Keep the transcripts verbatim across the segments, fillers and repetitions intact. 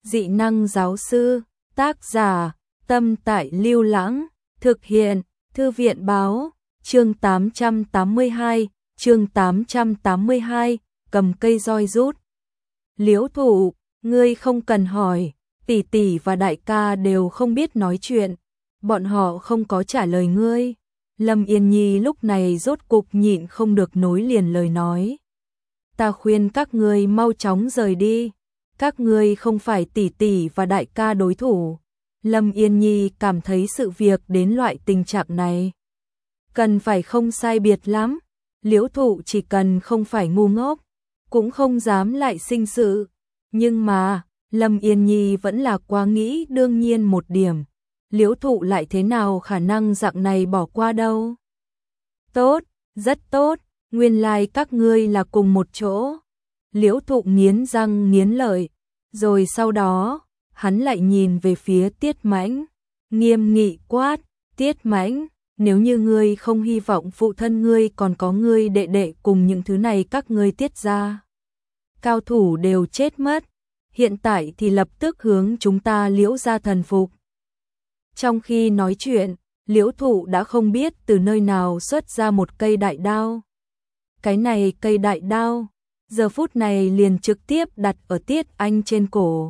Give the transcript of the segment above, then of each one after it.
Dị năng giáo sư, tác giả, Tâm Tại Lưu Lãng, thực hiện, Thư viện báo, chương tám trăm tám mươi hai, chương tám trăm tám mươi hai, cầm cây roi rút. Liễu Thụ, ngươi không cần hỏi, tỷ tỷ và đại ca đều không biết nói chuyện, bọn họ không có trả lời ngươi. Lâm Yên Nhi lúc này rốt cục nhịn không được nối liền lời nói. Ta khuyên các ngươi mau chóng rời đi, các ngươi không phải tỷ tỷ và đại ca đối thủ. Lâm Yên Nhi cảm thấy sự việc đến loại tình trạng này cần phải không sai biệt lắm. Liễu Thụ chỉ cần không phải ngu ngốc, cũng không dám lại sinh sự. Nhưng mà, Lâm Yên Nhi vẫn là quá nghĩ đương nhiên một điểm. Liễu Thụ lại thế nào khả năng dạng này bỏ qua đâu. Tốt, rất tốt, nguyên lai like các ngươi là cùng một chỗ. Liễu Thụ nghiến răng nghiến lợi, rồi sau đó, hắn lại nhìn về phía Tiết Mãnh, nghiêm nghị quát, Tiết Mãnh, nếu như ngươi không hy vọng phụ thân ngươi còn có ngươi đệ đệ cùng những thứ này các ngươi Tiết gia cao thủ đều chết mất, hiện tại thì lập tức hướng chúng ta Liễu gia thần phục. Trong khi nói chuyện, Liễu Thụ đã không biết từ nơi nào xuất ra một cây đại đao. Cái này cây đại đao, giờ phút này liền trực tiếp đặt ở Tiết Anh trên cổ.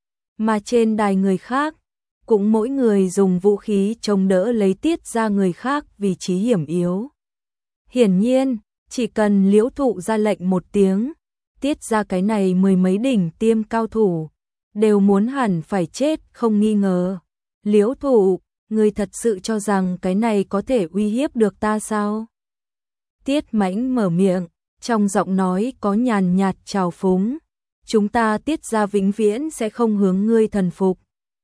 Mà trên đài người khác, cũng mỗi người dùng vũ khí chống đỡ lấy Tiết ra người khác vị trí hiểm yếu. Hiển nhiên, chỉ cần Liễu Thụ ra lệnh một tiếng, Tiết ra cái này mười mấy đỉnh tiêm cao thủ, đều muốn hẳn phải chết không nghi ngờ. Liễu Thụ, ngươi thật sự cho rằng cái này có thể uy hiếp được ta sao? Tiết Mãnh mở miệng, trong giọng nói có nhàn nhạt trào phúng. Chúng ta Tiết ra vĩnh viễn sẽ không hướng ngươi thần phục.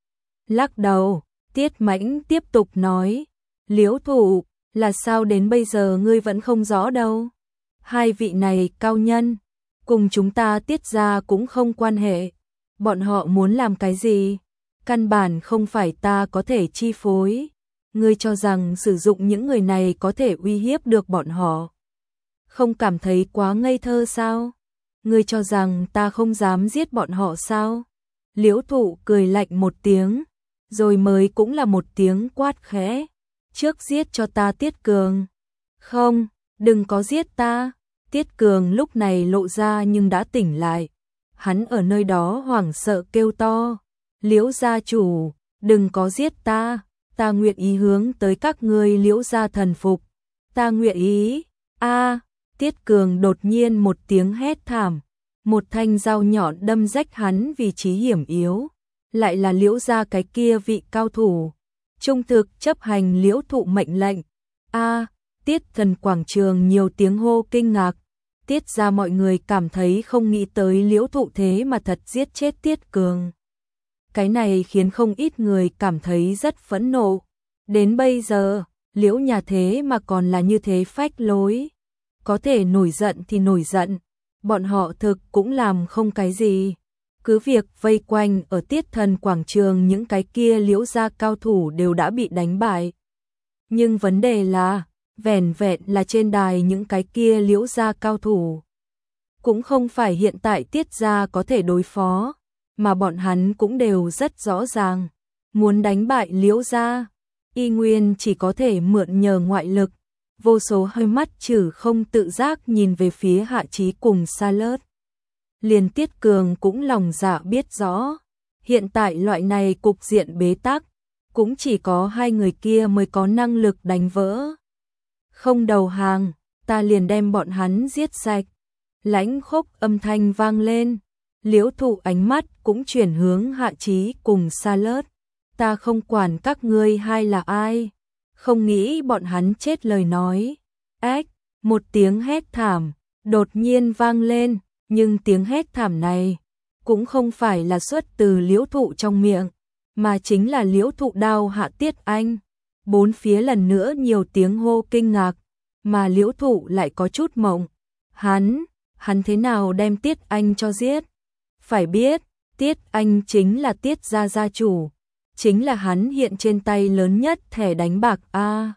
Lắc đầu, Tiết Mãnh tiếp tục nói, Liễu Thụ, là sao đến bây giờ ngươi vẫn không rõ đâu. Hai vị này cao nhân, cùng chúng ta Tiết ra cũng không quan hệ. Bọn họ muốn làm cái gì? Căn bản không phải ta có thể chi phối. Ngươi cho rằng sử dụng những người này có thể uy hiếp được bọn họ. Không cảm thấy quá ngây thơ sao? Ngươi cho rằng ta không dám giết bọn họ sao? Liễu Thụ cười lạnh một tiếng, rồi mới cũng là một tiếng quát khẽ. Trước giết cho ta Tiết Cường. Không, đừng có giết ta. Tiết Cường lúc này lộ ra nhưng đã tỉnh lại. Hắn ở nơi đó hoảng sợ kêu to. Liễu gia chủ, đừng có giết ta. Ta nguyện ý hướng tới các ngươi Liễu gia thần phục. Ta nguyện ý. A. Tiết Cường đột nhiên một tiếng hét thảm, một thanh dao nhọn đâm rách hắn vị trí hiểm yếu, lại là Liễu gia cái kia vị cao thủ, trung thực chấp hành Liễu Thụ mệnh lệnh. A, Tiết thần quảng trường nhiều tiếng hô kinh ngạc, Tiết gia mọi người cảm thấy không nghĩ tới Liễu Thụ thế mà thật giết chết Tiết Cường. Cái này khiến không ít người cảm thấy rất phẫn nộ, đến bây giờ, Liễu nhà thế mà còn là như thế phách lối. Có thể nổi giận thì nổi giận, bọn họ thực cũng làm không cái gì. Cứ việc vây quanh ở Tiết thần quảng trường những cái kia Liễu gia cao thủ đều đã bị đánh bại. Nhưng vấn đề là, vẻn vẹn là trên đài những cái kia Liễu gia cao thủ. Cũng không phải hiện tại Tiết gia có thể đối phó, mà bọn hắn cũng đều rất rõ ràng. Muốn đánh bại Liễu gia, y nguyên chỉ có thể mượn nhờ ngoại lực. Vô số hơi mắt trừ không tự giác nhìn về phía Hạ Chí cùng Sa Lớt. Liền Tiết Cường cũng lòng dạ biết rõ, hiện tại loại này cục diện bế tắc, cũng chỉ có hai người kia mới có năng lực đánh vỡ. Không đầu hàng, ta liền đem bọn hắn giết sạch. Lãnh khốc âm thanh vang lên, Liễu Thụ ánh mắt cũng chuyển hướng Hạ Chí cùng Sa Lớt. Ta không quản các ngươi hai là ai. Không nghĩ bọn hắn chết lời nói. Ách, một tiếng hét thảm, đột nhiên vang lên, nhưng tiếng hét thảm này, cũng không phải là xuất từ Liễu Thụ trong miệng, mà chính là Liễu Thụ đao hạ Tiết Anh. Bốn phía lần nữa nhiều tiếng hô kinh ngạc, mà Liễu Thụ lại có chút mộng. Hắn, hắn thế nào đem Tiết Anh cho giết? Phải biết, Tiết Anh chính là Tiết gia gia chủ. Chính là hắn hiện trên tay lớn nhất thẻ đánh bạc a. À,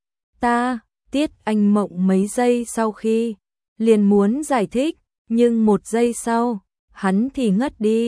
ta, Tiết Anh mộng mấy giây sau khi liền muốn giải thích, nhưng một giây sau, hắn thì ngất đi,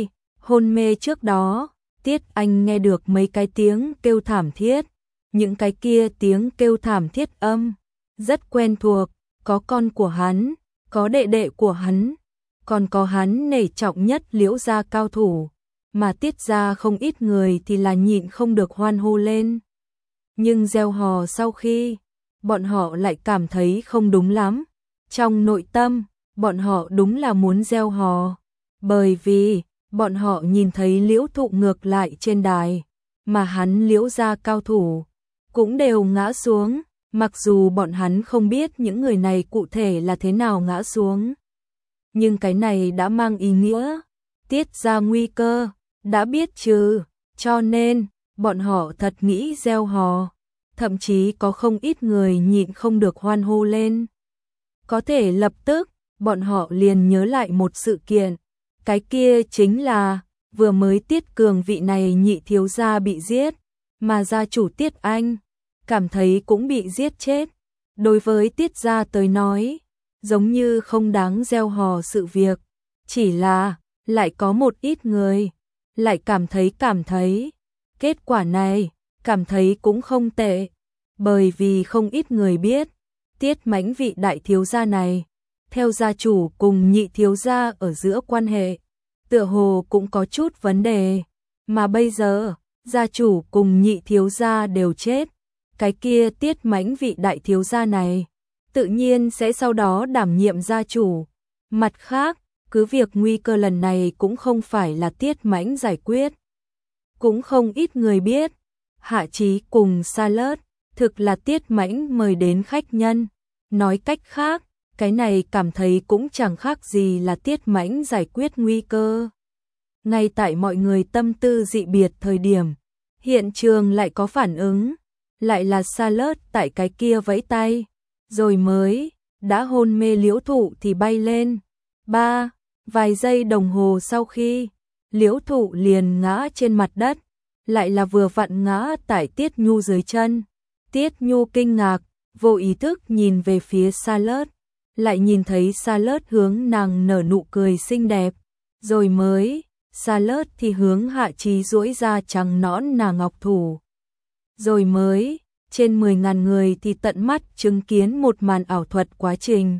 Hôn mê trước đó, Tiết Anh nghe được mấy cái tiếng kêu thảm thiết, những cái kia tiếng kêu thảm thiết âm, rất quen thuộc, có con của hắn, có đệ đệ của hắn, còn có hắn nể trọng nhất Liễu gia cao thủ, mà Tiết gia không ít người thì là nhịn không được hoan hô lên. Nhưng gieo hò sau khi, bọn họ lại cảm thấy không đúng lắm. Trong nội tâm, bọn họ đúng là muốn gieo hò, bởi vì bọn họ nhìn thấy Liễu Thụ ngược lại trên đài, mà hắn Liễu gia cao thủ cũng đều ngã xuống, mặc dù bọn hắn không biết những người này cụ thể là thế nào ngã xuống. Nhưng cái này đã mang ý nghĩa, Tiết gia nguy cơ, đã biết chứ, cho nên, bọn họ thật nghĩ gieo hò, thậm chí có không ít người nhịn không được hoan hô lên. Có thể lập tức, bọn họ liền nhớ lại một sự kiện, cái kia chính là, vừa mới Tiết Cường vị này nhị thiếu gia bị giết, mà gia chủ Tiết Anh, cảm thấy cũng bị giết chết. Đối với Tiết gia tới nói, giống như không đáng gieo hò sự việc, chỉ là, lại có một ít người, lại cảm thấy cảm thấy, kết quả này, cảm thấy cũng không tệ, bởi vì không ít người biết, Tiết Mãnh vị đại thiếu gia này, theo gia chủ cùng nhị thiếu gia ở giữa quan hệ, tựa hồ cũng có chút vấn đề, mà bây giờ, gia chủ cùng nhị thiếu gia đều chết, cái kia Tiết Mãnh vị đại thiếu gia này, tự nhiên sẽ sau đó đảm nhiệm gia chủ. Mặt khác, cứ việc nguy cơ lần này cũng không phải là Tiết Mãnh giải quyết. Cũng không ít người biết, Hạ Chí cùng Sa Lớt, thực là Tiết Mãnh mời đến khách nhân. Nói cách khác, cái này cảm thấy cũng chẳng khác gì là Tiết Mãnh giải quyết nguy cơ. Ngay tại mọi người tâm tư dị biệt thời điểm, hiện trường lại có phản ứng, lại là Sa Lớt tại cái kia vẫy tay, rồi mới, đã hôn mê Liễu Thụ thì bay lên. Ba, vài giây đồng hồ sau khi, Liễu Thụ liền ngã trên mặt đất, lại là vừa vặn ngã tại Tiết Nhu dưới chân. Tiết Nhu kinh ngạc, vô ý thức nhìn về phía Sa Lớt, lại nhìn thấy Sa Lớt hướng nàng nở nụ cười xinh đẹp, rồi mới, Sa Lớt thì hướng Hạ Chí duỗi ra trắng nõn nàng ngọc thủ. Rồi mới, trên mười ngàn người thì tận mắt chứng kiến một màn ảo thuật quá trình.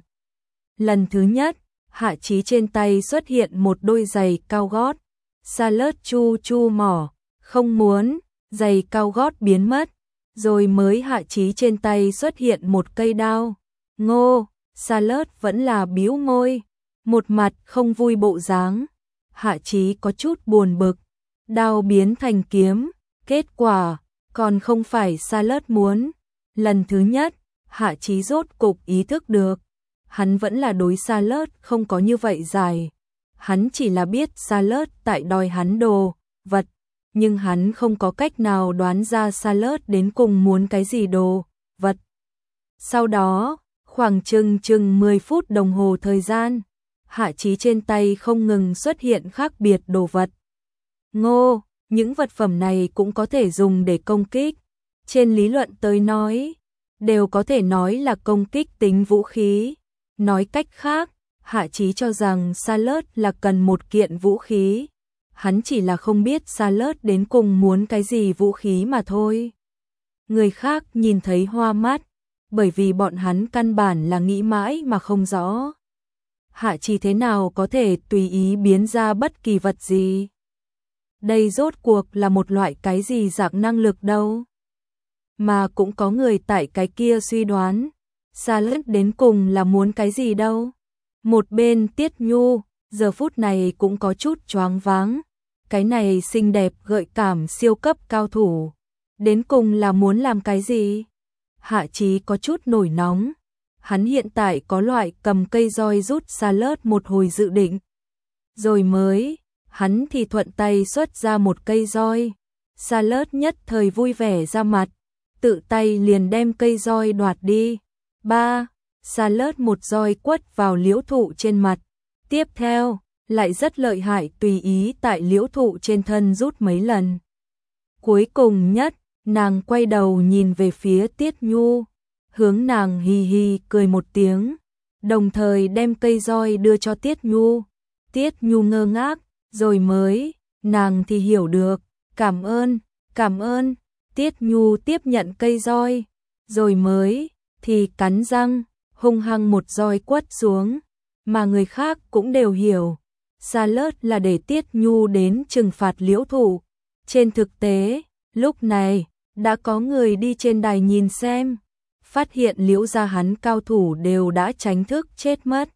Lần thứ nhất, Hạ Chí trên tay xuất hiện một đôi giày cao gót, Sa Lớt chu chu mỏ, không muốn, giày cao gót biến mất, rồi mới Hạ Chí trên tay xuất hiện một cây đao. Ngô, Sa Lớt vẫn là bĩu môi, một mặt không vui bộ dáng. Hạ Chí có chút buồn bực, đao biến thành kiếm, kết quả còn không phải Sa Lớt muốn. Lần thứ nhất, Hạ Chí rốt cục ý thức được, hắn vẫn là đối Sa Lớt không có như vậy dài. Hắn chỉ là biết Sa Lớt tại đòi hắn đồ vật, nhưng hắn không có cách nào đoán ra Sa Lớt đến cùng muốn cái gì đồ vật. Sau đó, khoảng chừng chừng mười phút đồng hồ thời gian, Hạ Chí trên tay không ngừng xuất hiện khác biệt đồ vật. Ngô, những vật phẩm này cũng có thể dùng để công kích. Trên lý luận tới nói, đều có thể nói là công kích tính vũ khí. Nói cách khác, Hạ Chí cho rằng Sa Lớt là cần một kiện vũ khí. Hắn chỉ là không biết Sa Lớt đến cùng muốn cái gì vũ khí mà thôi. Người khác nhìn thấy hoa mắt, bởi vì bọn hắn căn bản là nghĩ mãi mà không rõ. Hạ Chí thế nào có thể tùy ý biến ra bất kỳ vật gì? Đây rốt cuộc là một loại cái gì dạng năng lực đâu? Mà cũng có người tại cái kia suy đoán, Sa Lớt đến cùng là muốn cái gì đâu? Một bên Tiết Nhu, giờ phút này cũng có chút choáng váng. Cái này xinh đẹp gợi cảm siêu cấp cao thủ, đến cùng là muốn làm cái gì? Hạ Chí có chút nổi nóng. Hắn hiện tại có loại cầm cây roi rút Sa Lớt một hồi dự định. Rồi mới, hắn thì thuận tay xuất ra một cây roi. Sa Lớt nhất thời vui vẻ ra mặt, tự tay liền đem cây roi đoạt đi. Ba, Sa Lớt một roi quất vào Liễu Thụ trên mặt. Tiếp theo, lại rất lợi hại tùy ý tại Liễu Thụ trên thân rút mấy lần. Cuối cùng nhất, nàng quay đầu nhìn về phía Tiết Nhu, hướng nàng hì hì cười một tiếng, đồng thời đem cây roi đưa cho Tiết Nhu. Tiết Nhu ngơ ngác, rồi mới, nàng thì hiểu được, cảm ơn, cảm ơn, Tiết Nhu tiếp nhận cây roi, rồi mới, thì cắn răng, hung hăng một roi quất xuống, mà người khác cũng đều hiểu. Charlotte là để Tiết Nhu đến trừng phạt Liễu Thụ. Trên thực tế, lúc này, đã có người đi trên đài nhìn xem, phát hiện Liễu gia hắn cao thủ đều đã tránh thức chết mất.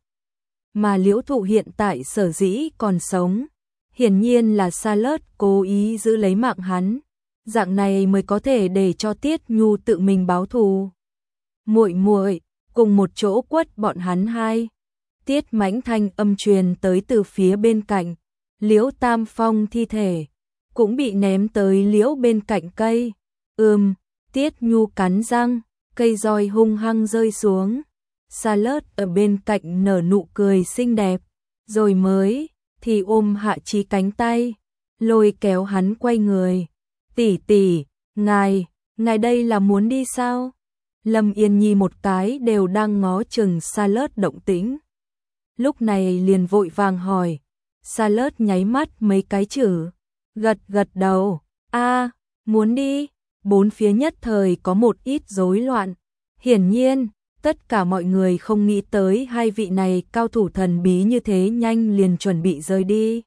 Mà Liễu Thụ hiện tại sở dĩ còn sống, hiển nhiên là Charlotte cố ý giữ lấy mạng hắn, dạng này mới có thể để cho Tiết Nhu tự mình báo thù. Muội muội, cùng một chỗ quất bọn hắn hai. Tiết Mãnh thanh âm truyền tới từ phía bên cạnh, Liễu Tam Phong thi thể cũng bị ném tới Liễu bên cạnh cây. Ừm, Tiết Nhu cắn răng, cây roi hung hăng rơi xuống. Charlotte ở bên cạnh nở nụ cười xinh đẹp, rồi mới thì ôm Hạ Chí cánh tay, lôi kéo hắn quay người. Tỷ tỷ, ngài, ngài đây là muốn đi sao? Lâm Yên Nhi một cái đều đang ngó chừng Charlotte động tĩnh. Lúc này liền vội vàng hỏi. Charlotte nháy mắt mấy cái chữ, gật gật đầu, a, muốn đi. Bốn phía nhất thời có một ít rối loạn. Hiển nhiên, tất cả mọi người không nghĩ tới hai vị này cao thủ thần bí như thế nhanh liền chuẩn bị rời đi.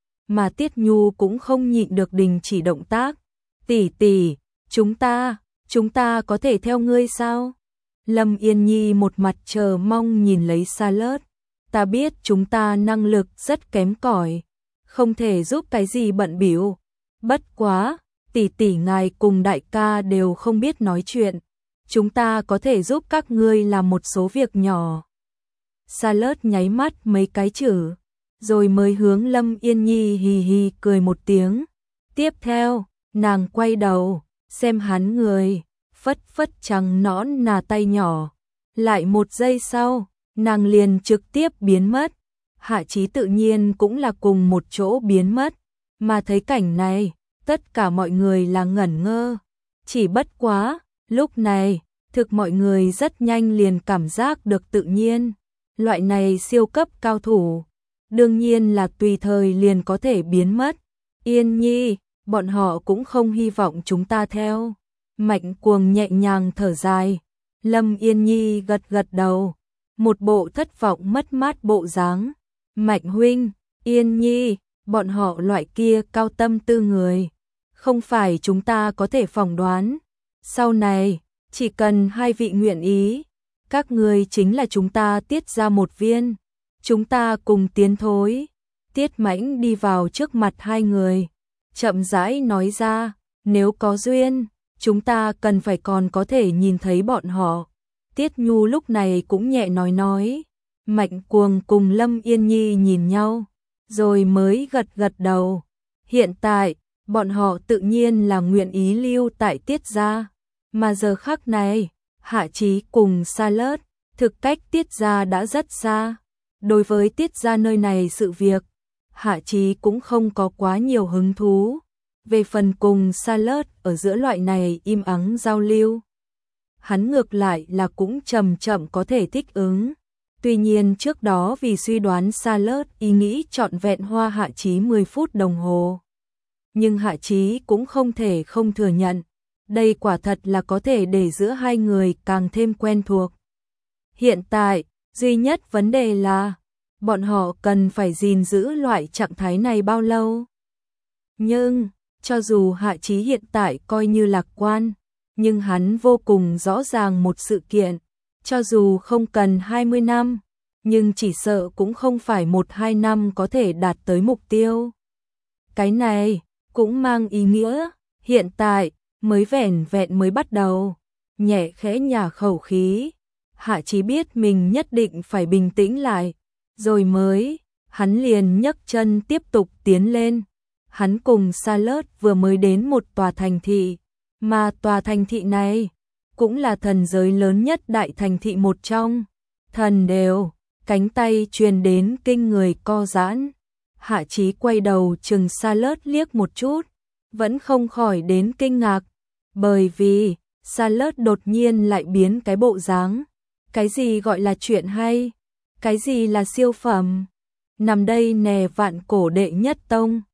Mà Tiết Nhu cũng không nhịn được đình chỉ động tác. Tỷ tỷ, chúng ta, chúng ta có thể theo ngươi sao? Lâm Yên Nhi một mặt chờ mong nhìn lấy Charlotte. Ta biết chúng ta năng lực rất kém cỏi, không thể giúp cái gì bận bịu. Bất quá, tỷ tỷ ngài cùng đại ca đều không biết nói chuyện. Chúng ta có thể giúp các ngươi làm một số việc nhỏ. Charlotte nháy mắt mấy cái chữ, rồi mới hướng Lâm Yên Nhi hì hì cười một tiếng. Tiếp theo, nàng quay đầu, xem hắn người, phất phất trắng nõn nà tay nhỏ. Lại một giây sau, nàng liền trực tiếp biến mất. Hạ Chí tự nhiên cũng là cùng một chỗ biến mất. Mà thấy cảnh này, tất cả mọi người là ngẩn ngơ. Chỉ bất quá, lúc này, thực mọi người rất nhanh liền cảm giác được tự nhiên. Loại này siêu cấp cao thủ, đương nhiên là tùy thời liền có thể biến mất. Yên Nhi, bọn họ cũng không hy vọng chúng ta theo. Mạnh Cuồng nhẹ nhàng thở dài. Lâm Yên Nhi gật gật đầu, một bộ thất vọng mất mát bộ dáng. Mạnh huynh, Yên Nhi, bọn họ loại kia cao tâm tư người, không phải chúng ta có thể phỏng đoán. Sau này, chỉ cần hai vị nguyện ý, các người chính là chúng ta Tiết ra một viên, chúng ta cùng tiến thối. Tiết Mãnh đi vào trước mặt hai người, chậm rãi nói ra, nếu có duyên, chúng ta cần phải còn có thể nhìn thấy bọn họ. Tiết Nhu lúc này cũng nhẹ nói nói. Mạnh Cuồng cùng Lâm Yên Nhi nhìn nhau, rồi mới gật gật đầu. Hiện tại, bọn họ tự nhiên là nguyện ý lưu tại Tiết gia. Mà giờ khắc này, Hạ Chí cùng Charlotte, thực cách Tiết gia đã rất xa. Đối với Tiết gia nơi này sự việc, Hạ Chí cũng không có quá nhiều hứng thú. Về phần cùng Charlotte ở giữa loại này im ắng giao lưu, hắn ngược lại là cũng chậm chậm có thể thích ứng. Tuy nhiên trước đó vì suy đoán Charlotte ý nghĩ trọn vẹn hoa Hạ Chí mười phút đồng hồ. Nhưng Hạ Chí cũng không thể không thừa nhận, đây quả thật là có thể để giữa hai người càng thêm quen thuộc. Hiện tại, duy nhất vấn đề là, bọn họ cần phải gìn giữ loại trạng thái này bao lâu. Nhưng, cho dù Hạ Chí hiện tại coi như lạc quan, nhưng hắn vô cùng rõ ràng một sự kiện, cho dù không cần hai mươi năm, nhưng chỉ sợ cũng không phải một hai năm có thể đạt tới mục tiêu. Cái này cũng mang ý nghĩa, hiện tại mới vẻn vẹn mới bắt đầu. Nhẹ khẽ nhả khẩu khí, Hạ Chí biết mình nhất định phải bình tĩnh lại, rồi mới, hắn liền nhấc chân tiếp tục tiến lên. Hắn cùng Charlotte vừa mới đến một tòa thành thị, mà tòa thành thị này cũng là thần giới lớn nhất đại thành thị một trong. Thần đều, cánh tay truyền đến kinh người co giãn. Hạ Chí quay đầu chừng Charlotte liếc một chút, vẫn không khỏi đến kinh ngạc, bởi vì Charlotte đột nhiên lại biến cái bộ dáng. Cái gì gọi là chuyện hay? Cái gì là siêu phẩm? Nằm đây nè vạn cổ đệ nhất tông.